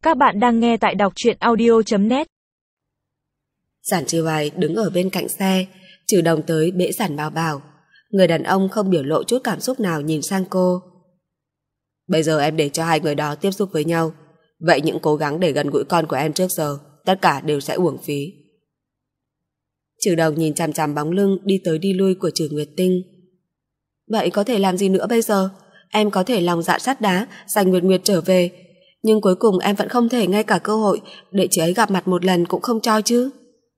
Các bạn đang nghe tại đọc truyện audio.net. Giản Trì Hoài đứng ở bên cạnh xe, Trừ Đồng tới bế Giản Bảo Bảo. Người đàn ông không biểu lộ chút cảm xúc nào nhìn sang cô. Bây giờ em để cho hai người đó tiếp xúc với nhau, vậy những cố gắng để gần gũi con của em trước giờ tất cả đều sẽ uổng phí. Trừ Đồng nhìn chằm chằm bóng lưng đi tới đi lui của Trừ Nguyệt Tinh. Vậy có thể làm gì nữa bây giờ? Em có thể lòng dạ sắt đá giành Nguyệt Nguyệt trở về, nhưng cuối cùng em vẫn không thể ngay cả cơ hội để chị ấy gặp mặt một lần cũng không cho chứ.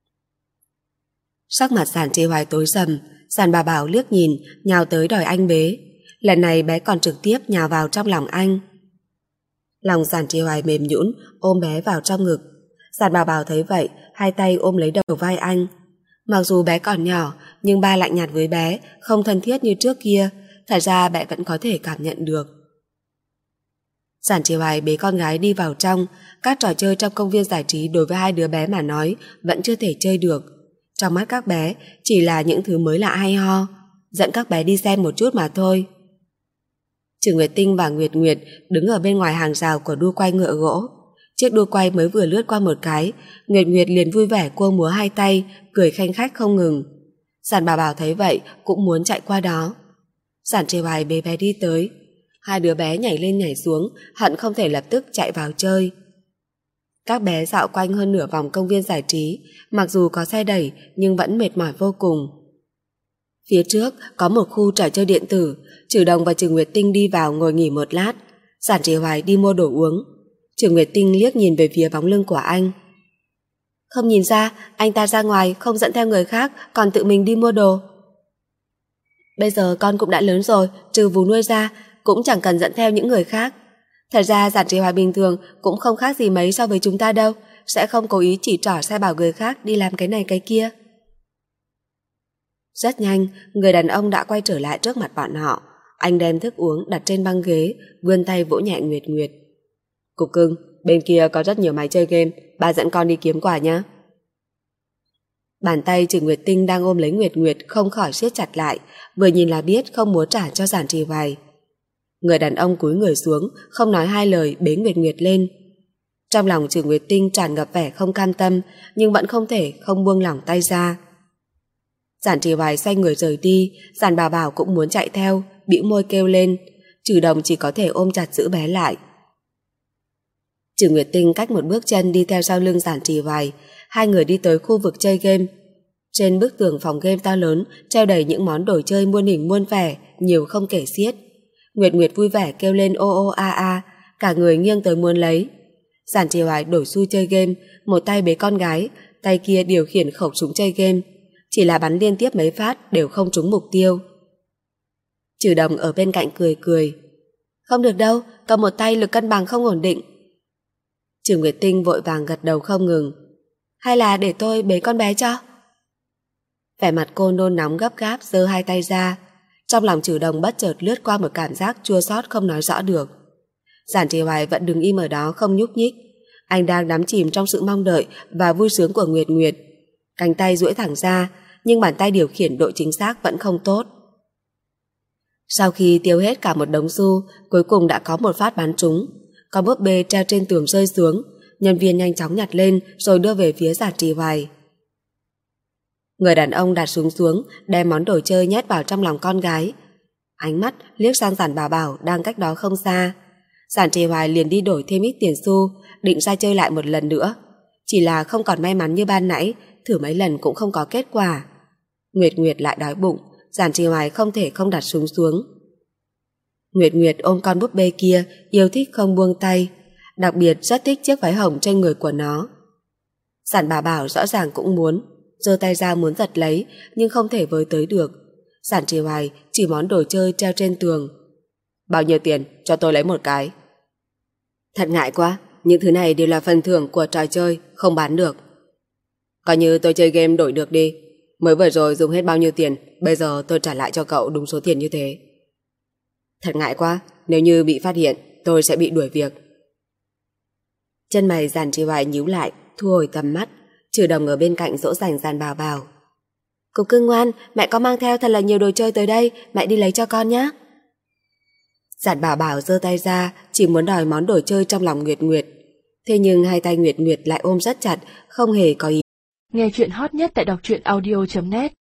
Sắc mặt Giản Trì Hoài tối sầm, Giản Bảo Bảo liếc nhìn, nhào tới đòi anh bế. Lần này bé còn trực tiếp nhào vào trong lòng anh. Lòng Giản Trì Hoài mềm nhũn, ôm bé vào trong ngực. Giản Bảo Bảo thấy vậy, hai tay ôm lấy đầu vai anh. Mặc dù bé còn nhỏ, nhưng ba lạnh nhạt với bé, không thân thiết như trước kia. Thật ra bé vẫn có thể cảm nhận được. Giản Trì Hoài bế con gái đi vào trong. Các trò chơi trong công viên giải trí đối với hai đứa bé mà nói vẫn chưa thể chơi được. Trong mắt các bé chỉ là những thứ mới lạ hay ho, dẫn các bé đi xem một chút mà thôi. Trừ Nguyệt Tinh và Nguyệt Nguyệt đứng ở bên ngoài hàng rào của đu quay ngựa gỗ. Chiếc đu quay mới vừa lướt qua một cái, Nguyệt Nguyệt liền vui vẻ cua múa hai tay, cười khanh khách không ngừng. Giản Bảo Bảo thấy vậy cũng muốn chạy qua đó. Giản Trì Hoài bế bé đi tới. Hai đứa bé nhảy lên nhảy xuống, hận không thể lập tức chạy vào chơi. Các bé dạo quanh hơn nửa vòng công viên giải trí, mặc dù có xe đẩy nhưng vẫn mệt mỏi vô cùng. Phía trước có một khu trò chơi điện tử, Trừ Đồng và Trừ Nguyệt Tinh đi vào ngồi nghỉ một lát. Giản Trì Hoài đi mua đồ uống. Trừ Nguyệt Tinh liếc nhìn về phía bóng lưng của anh. Không nhìn ra anh ta ra ngoài không dẫn theo người khác, còn tự mình đi mua đồ. Bây giờ con cũng đã lớn rồi, trừ Vú nuôi ra, cũng chẳng cần dẫn theo những người khác. Thật ra Giản Trì Hoài bình thường cũng không khác gì mấy so với chúng ta đâu, sẽ không cố ý chỉ trỏ sai bảo người khác đi làm cái này cái kia. Rất nhanh, người đàn ông đã quay trở lại trước mặt bọn họ. Anh đem thức uống đặt trên băng ghế, vươn tay vỗ nhẹ Nguyệt Nguyệt. Cục cưng, bên kia có rất nhiều máy chơi game, ba dẫn con đi kiếm quà nhé. Bàn tay Trừ Nguyệt Tinh đang ôm lấy Nguyệt Nguyệt không khỏi siết chặt lại, vừa nhìn là biết không muốn trả cho Giản Trì Hoài. Người đàn ông cúi người xuống, không nói hai lời bế Nguyệt Nguyệt lên. Trong lòng Trừ Nguyệt Tinh tràn ngập vẻ không cam tâm, nhưng vẫn không thể không buông lỏng tay ra. Giản Trì Hoài xoay người rời đi, Giản Bảo Bảo cũng muốn chạy theo, bĩu môi kêu lên. Trừ Đồng chỉ có thể ôm chặt giữ bé lại. Trừ Nguyệt Tinh cách một bước chân đi theo sau lưng Giản Trì Hoài. Hai người đi tới khu vực chơi game. Trên bức tường phòng game to lớn treo đầy những món đồ chơi muôn hình muôn vẻ, nhiều không kể xiết. Nguyệt Nguyệt vui vẻ kêu lên ô ô a a, cả người nghiêng tới muốn lấy. Giản Trì Hoài đổi xu chơi game, một tay bế con gái, tay kia điều khiển khẩu súng chơi game, chỉ là bắn liên tiếp mấy phát đều không trúng mục tiêu. Trừ Đồng ở bên cạnh cười cười. Không được đâu, cầm một tay lực cân bằng không ổn định. Trừ Nguyệt Tinh vội vàng gật đầu không ngừng. Hay là để tôi bế con bé cho? Vẻ mặt cô nôn nóng gấp gáp giơ hai tay ra. Trong lòng Trừ Đồng bất chợt lướt qua một cảm giác chua xót không nói rõ được. Giản Trì Hoài vẫn đứng im ở đó không nhúc nhích. Anh đang đắm chìm trong sự mong đợi và vui sướng của Nguyệt Nguyệt. Cánh tay duỗi thẳng ra, nhưng bàn tay điều khiển độ chính xác vẫn không tốt. Sau khi tiêu hết cả một đống xu, cuối cùng đã có một phát bắn trúng. Con búp bê treo trên tường rơi xuống. Nhân viên nhanh chóng nhặt lên rồi đưa về phía Giản Trì Hoài. Người đàn ông đặt súng xuống, đem món đồ chơi nhét vào trong lòng con gái. Ánh mắt liếc sang Giản Bảo Bảo đang cách đó không xa. Giản Trì Hoài liền đi đổi thêm ít tiền xu, định ra chơi lại một lần nữa. Chỉ là không còn may mắn như ban nãy, thử mấy lần cũng không có kết quả. Nguyệt Nguyệt lại đói bụng, Giản Trì Hoài không thể không đặt súng xuống. Nguyệt Nguyệt ôm con búp bê kia, yêu thích không buông tay, đặc biệt rất thích chiếc váy hồng trên người của nó. Giản Bảo Bảo rõ ràng cũng muốn, giơ tay ra muốn giật lấy, nhưng không thể với tới được. Giản Trì Hoài chỉ món đồ chơi treo trên tường. Bao nhiêu tiền, cho tôi lấy một cái. Thật ngại quá, những thứ này đều là phần thưởng của trò chơi, không bán được. Coi như tôi chơi game đổi được đi. Mới vừa rồi dùng hết bao nhiêu tiền, bây giờ tôi trả lại cho cậu đúng số tiền như thế. Thật ngại quá, nếu như bị phát hiện, tôi sẽ bị đuổi việc. Chân mày Giản Trì Hoài nhíu lại, thu hồi tầm mắt. Trừ Đồng ở bên cạnh dỗ dành Giản Bảo Bảo. Cục cưng ngoan, mẹ có mang theo thật là nhiều đồ chơi tới đây, mẹ đi lấy cho con nhé. Giản Bảo Bảo giơ tay ra, chỉ muốn đòi món đồ chơi trong lòng Nguyệt Nguyệt. Thế nhưng hai tay Nguyệt Nguyệt lại ôm rất chặt, không hề có ý. Nghe chuyện hot nhất tại đọc truyện audio.net